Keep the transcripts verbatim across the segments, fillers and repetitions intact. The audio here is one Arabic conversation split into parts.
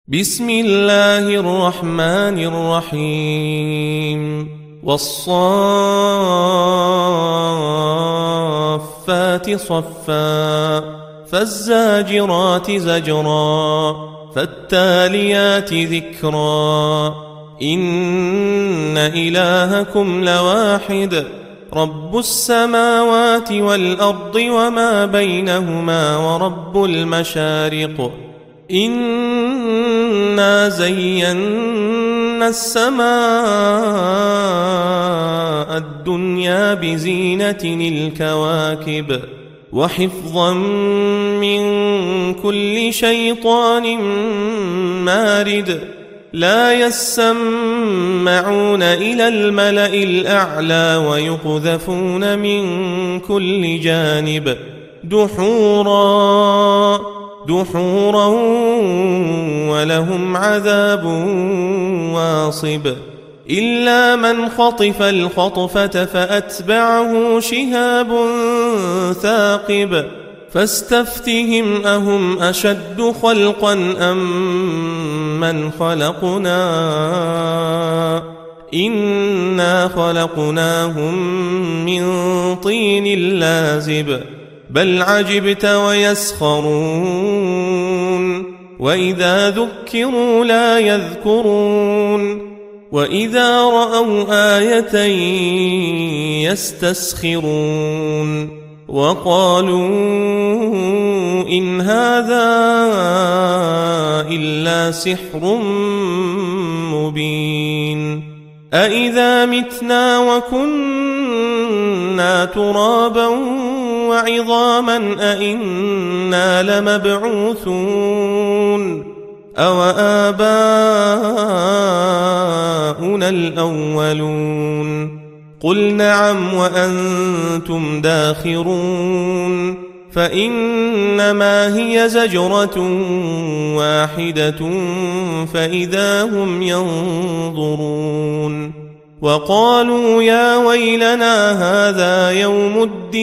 بسم الله الرحمن الرحيم والصافات صفا فالزاجرات زجرا فالتاليات ذكرا إن إلهكم لواحد رب السماوات والأرض وما بينهما ورب المشارق إنا زينا السماء الدنيا بزينة الكواكب وحفظا من كل شيطان مارد لا يسمعون إلى الملأ الأعلى ويقذفون من كل جانب دحورا دحورا ولهم عذاب واصب إلا من خطف الخطفة فأتبعه شهاب ثاقب فاستفتهم أهم أشد خلقا أم من خلقنا إنا خلقناهم من طين لازب بل عجبت ويسخرون وإذا ذكروا لا يذكرون وإذا رأوا آية يستسخرون وقالوا إن هذا إلا سحر مبين أإذا متنا وكنا ترابا وعظاما أئنا لمبعوثون أو آباؤنا الأولون قل نعم وأنتم داخرون فإنما هي زجرة واحدة فإذا هم ينظرون وقالوا يا ويلنا هذا يوم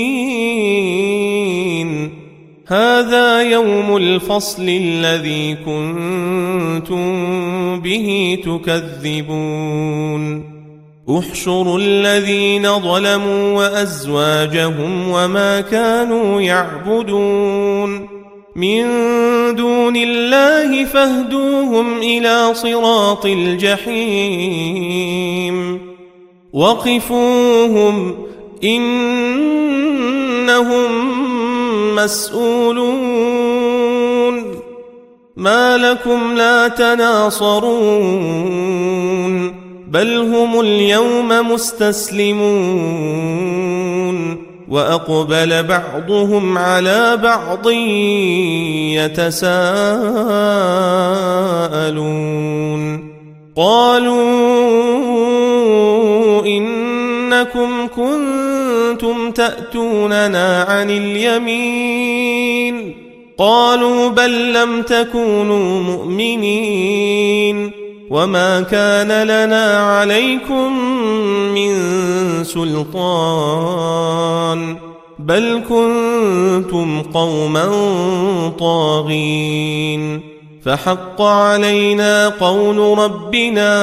الدين هذا يوم الفصل الذي كنتم به تكذبون احشروا الذين ظلموا وأزواجهم وما كانوا يعبدون من دون الله فاهدوهم إلى صراط الجحيم وقفوهم إنهم مسؤولون ما لكم لا تناصرون بل هم اليوم مستسلمون وأقبل بعضهم على بعض يتساءلون قالوا إنكم كنتم تأتوننا عن اليمين قالوا بل لم تكونوا مؤمنين وما كان لنا عليكم من سلطان بل كنتم قوما طاغين فحق علينا قول ربنا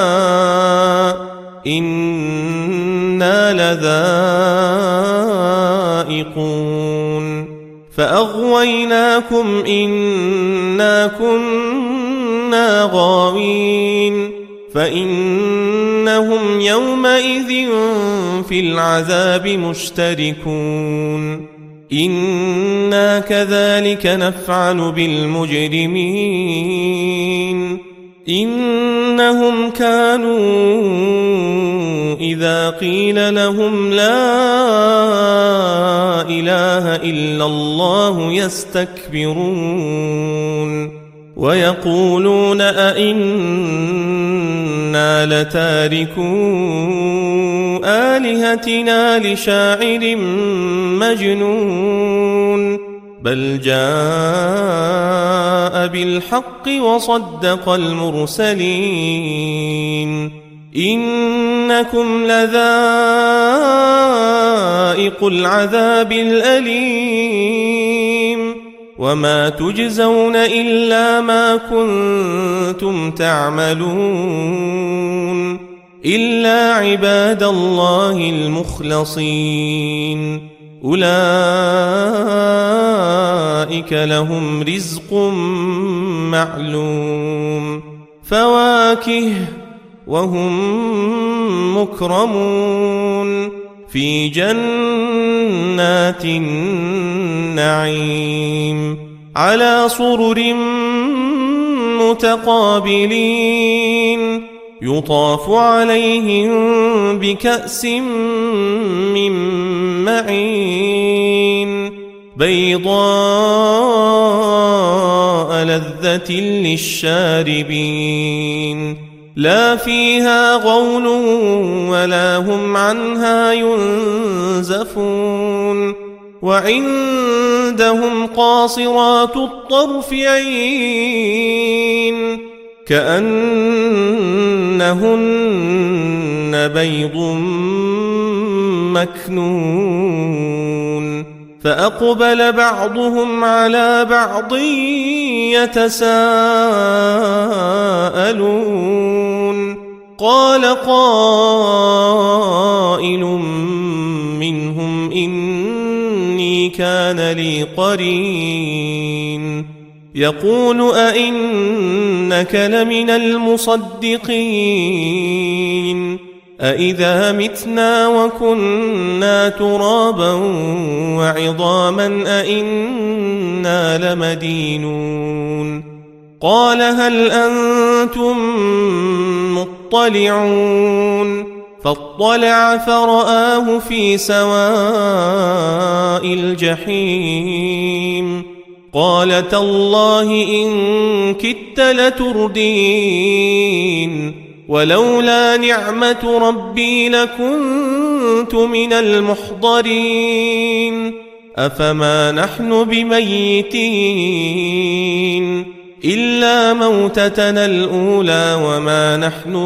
إنا لذائقون فأغويناكم إنا كنا غاوين فإنهم يومئذ في العذاب مشتركون إنا كذلك نفعل بالمجرمين إنهم كانوا إذا قيل لهم لا إله إلا الله يستكبرون ويقولون أئنا لتاركو آلهتنا لشاعر مجنون بل جاء بالحق وصدق المرسلين إنكم لذائق العذاب الأليم وما تجزون إلا ما كنتم تعملون إلا عباد الله المخلصين أولئك لهم رزق معلوم فواكه وهم مكرمون في جنات النعيم على سرر متقابلين يطاف عليهم بكأس من معين بيضاء لذة للشاربين لا فيها غول ولا هم عنها ينزفون وعندهم قاصرات الطرف عين كأنهن بيض مكنون فأقبل بعضهم على بعض يتساءلون قال قائل منهم إني كان لي قرين يقول أئنك لمن المصدقين أئذا متنا وكنا ترابا وعظاما أئنا لمدينون قال هل أنتم مطلعون فاطلع فرآه في سواء الجحيم قال تالله إن كدت لتردين ولولا نعمة ربي لكنت من المحضرين أفما نحن بميتين إلا موتتنا الأولى وما نحن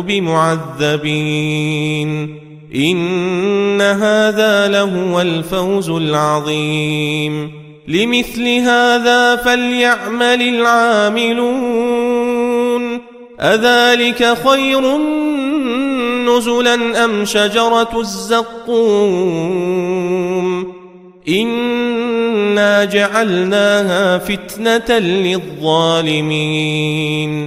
بمعذبين إن هذا لهو الفوز العظيم لمثل هذا فليعمل العاملون أذلك خير نزلا أم شجرة الزقوم إنا جعلناها فتنة للظالمين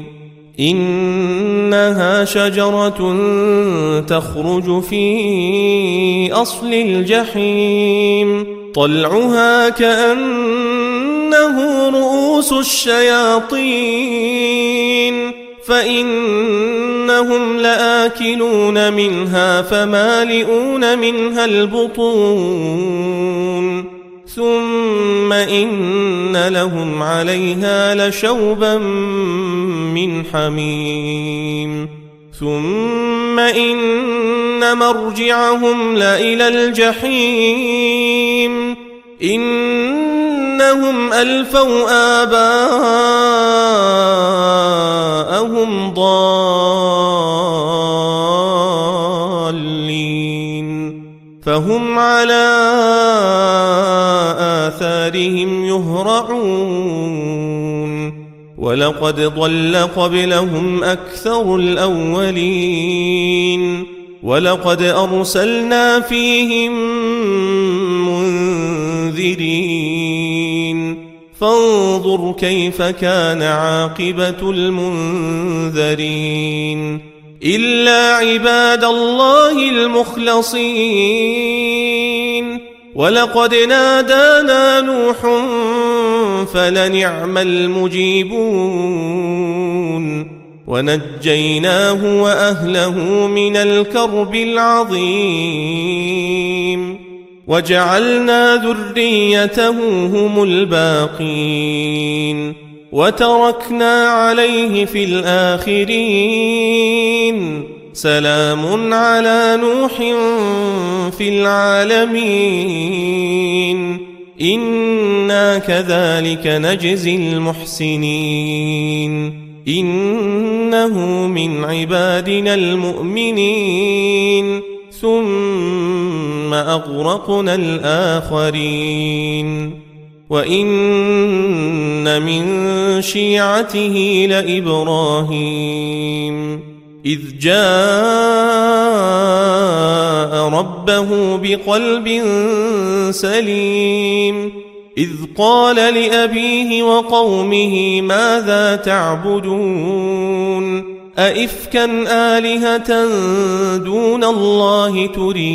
إنها شجرة تخرج في أصل الجحيم طلعها كأنه رؤوس الشياطين فإنهم لآكلون منها فمالئون منها البطون ثم إن لهم عليها لشوبا من حميم ثم إن مرجعهم لإلى الجحيم إنهم ألفوا آباءهم ضالين فهم على آثارهم يهرعون ولقد ضل قبلهم أكثر الأولين ولقد أرسلنا فيهم منذرين فانظر كيف كان عاقبة المنذرين إلا عباد الله المخلصين ولقد نادانا نوح فلنعم المجيبون ونجيناه وأهله من الكرب العظيم وجعلنا ذريته هم الباقين وتركنا عليه في الآخرين سلام على نوح في العالمين إنا كذلك نجزي المحسنين إنه من عبادنا المؤمنين ثم أغرقنا الآخرين وإن من شيعته لإبراهيم إذ جاء ربه بقلب سليم إذ قال لأبيه وقومه ماذا تعبدون أئفكا آلهة دون الله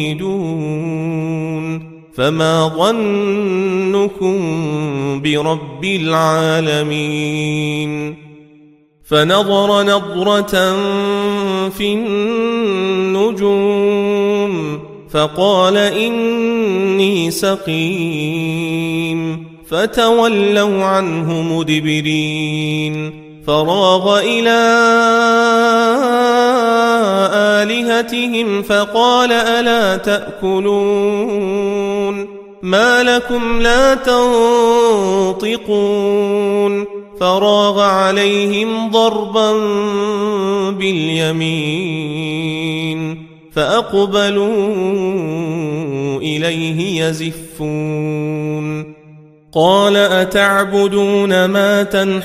تريدون فما ظنكم برب العالمين فنظر نظرة في النجوم فقال إني سقيم فتولوا عنه مدبرين فراغ إلى آلهتهم فقال ألا تأكلون ما لكم لا تنطقون فراغ عليهم ضربا باليمين فأقبلوا إليه يزفون قال أتعبدون ما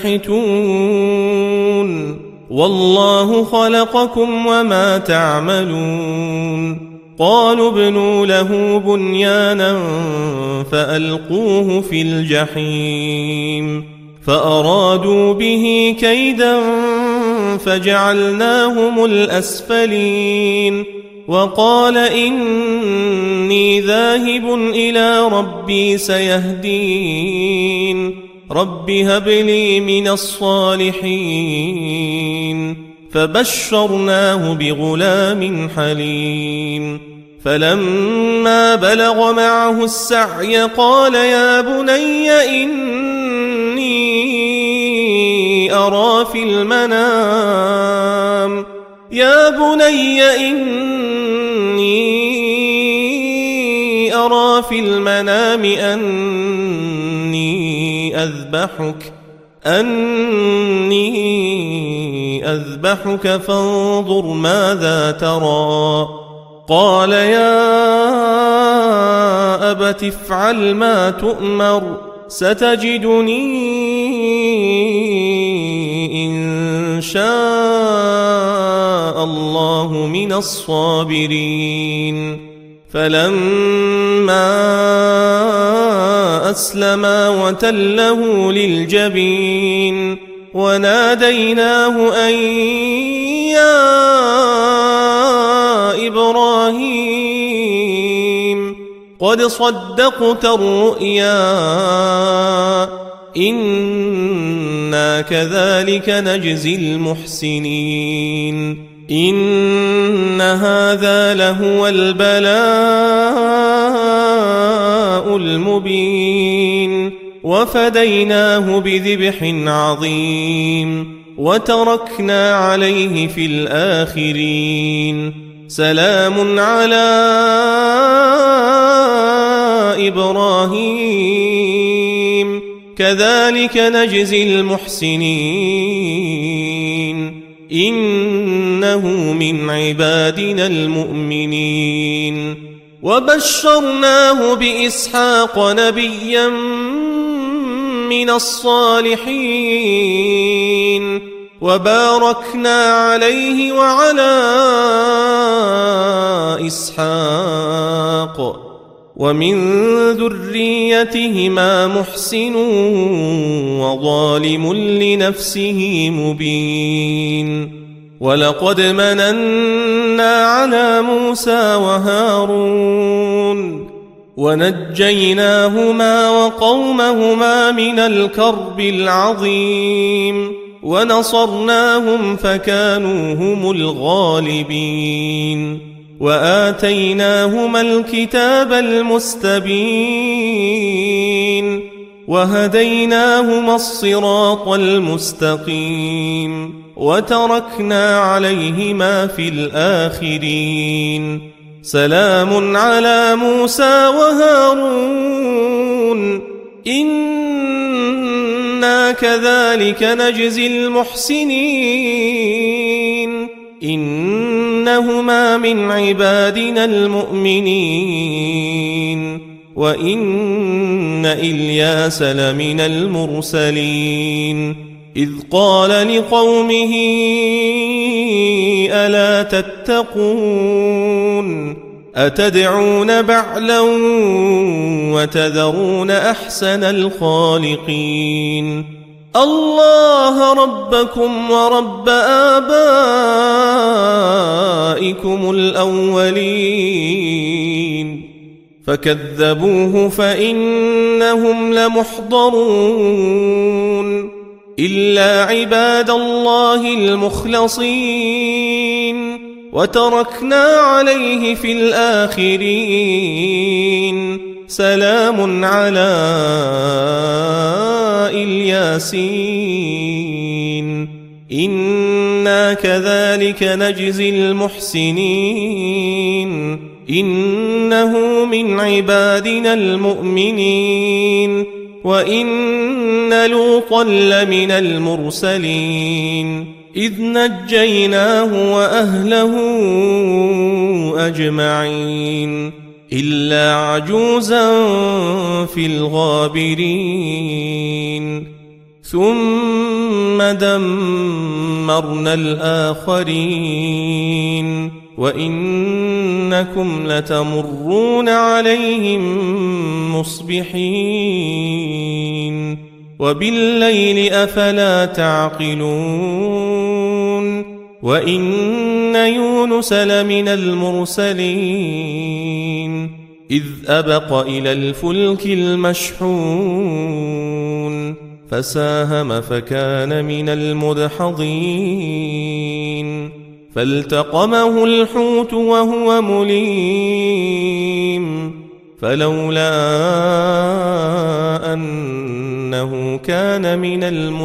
تنحتون والله خلقكم وما تعملون قالوا ابنوا له بنيانا فألقوه في الجحيم فأرادوا به كيدا فجعلناهم الأسفلين وقال إني ذاهب إلى ربي سيهدين رب هب لي من الصالحين فبشرناه بغلام حليم فلما بلغ معه السعي قال يا بني إني أرى في المنام يا بني إني أرى في المنام أني أذبحك أني أذبحك فانظر ماذا ترى قال يا أبت افعل ما تؤمر ستجدني إن شاء الله من الصابرين فلما أسلما وتله للجبين وناديناه أن يا إبراهيم قد صدقت الرؤيا إنا كذلك نجزي المحسنين إن هذا لهو البلاء المبين وفديناه بذبح عظيم وتركنا عليه في الآخرين سلام على إبراهيم كذلك نجزي المحسنين إنه من عبادنا المؤمنين وبشرناه بإسحاق نبيا من الصالحين وباركنا عليه وعلى إسحاق ومن ذريتهما محسن وظالم لنفسه مبين ولقد مننا على موسى وهارون ونجيناهما وقومهما من الكرب العظيم ونصرناهم فكانوا هم الغالبين وآتيناهما الكتاب المستبين وهديناهما الصراط المستقيم وتركنا عليهما في الآخرين سلام على موسى وهارون إنا كذلك نجزي المحسنين إنهما من عبادنا المؤمنين وإن إلياس لمن المرسلين إذ قال لقومه ألا تتقون أتدعون بعلا وتذرون أحسن الخالقين الله ربكم ورب آبائكم الأولين فكذبوه فإنهم لمحضرون إلا عباد الله المخلصين وتركنا عليه في الآخرين سلام على الياسين إنا كذلك نجزي المحسنين إنه من عبادنا المؤمنين وإن لوطا لمن المرسلين إذ نجيناه وأهله أجمعين إلا عجوزا في الغابرين ثم دمرنا الآخرين وإنكم لتمرون عليهم مصبحين وبالليل أفلا تعقلون وإن يونس لمن المرسلين إذ أبق إلى الفلك المشحون فساهم فكان من المدحضين فالتقمه الحوت وهو مليم فلولا أنه كان من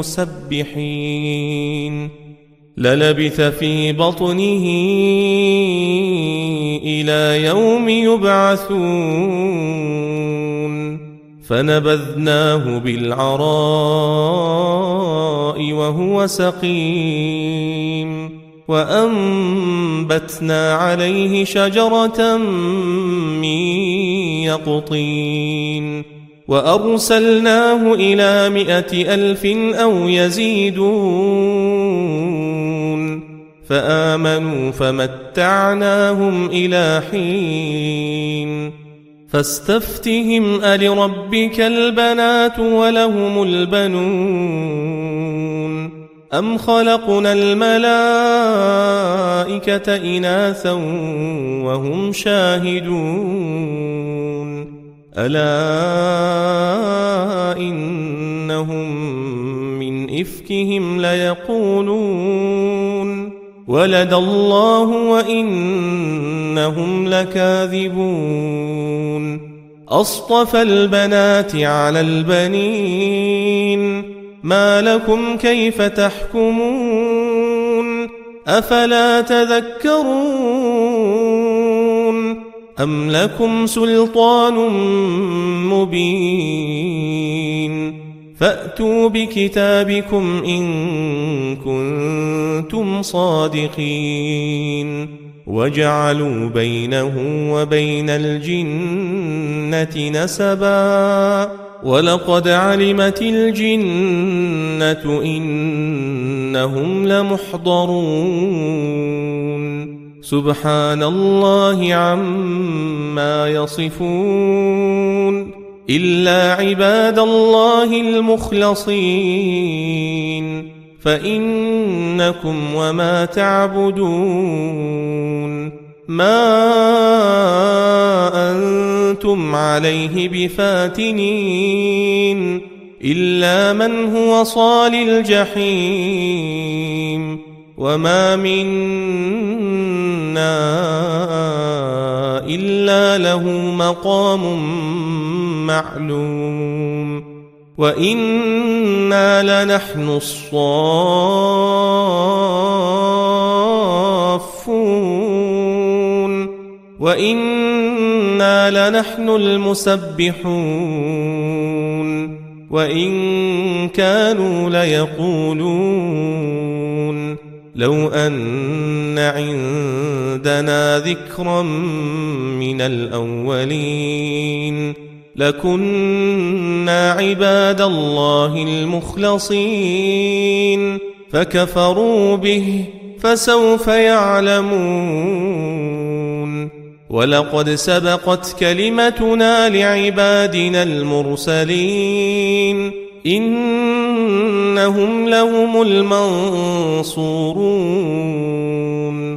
المسبحين للبث في بطنه إلى يوم يبعثون فنبذناه بالعراء وهو سقيم وأنبتنا عليه شجرة من يقطين وأرسلناه إلى مائة ألف أو يزيدون فآمنوا فمتعناهم إلى حين فاستفتهم ألربك البنات ولهم البنون أم خلقنا الملائكة إناثا وهم شاهدون ألا إنهم من إفكهم ليقولون ولد الله وإنهم لكاذبون أصطفى البنات على البنين ما لكم كيف تحكمون أفلا تذكرون أم لكم سلطان مبين فأتوا بكتابكم إن كنتم صادقين وجعلوا بينه وبين الجنة نسبا ولقد علمت الجنة إنهم لمحضرون سبحان الله عما يصفون إلا عباد الله المخلصين فإنكم وما تعبدون ما أنتم عليه بفاتنين إلا من هو صال الجحيم وما منا إلا له مقام معلوم وإنا لنحن الصافون وإنا لنحن المسبحون وإن كانوا ليقولون لو أن عندنا ذكرا من الأولين لكنا عباد الله المخلصين فكفروا به فسوف يعلمون ولقد سبقت كلمتنا لعبادنا المرسلين إنهم لهم المنصورون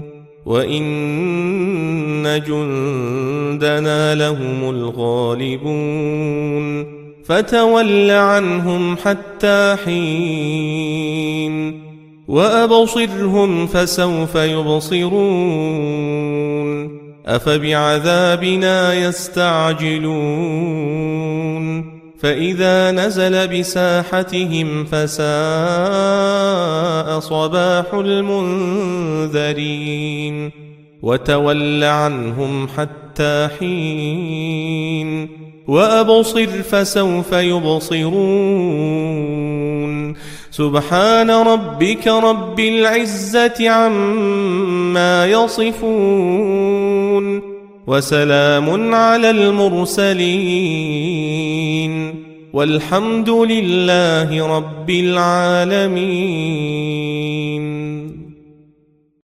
وإن جندنا لهم الغالبون فتول عنهم حتى حين وأبصرهم فسوف يبصرون أفبعذابنا يستعجلون فإذا نزل بساحتهم فساء صباح المنذرين وتول عنهم حتى حين وأبصر فسوف يبصرون سبحان ربك رب العزة عما يصفون وسلام على المرسلين والحمد لله رب العالمين.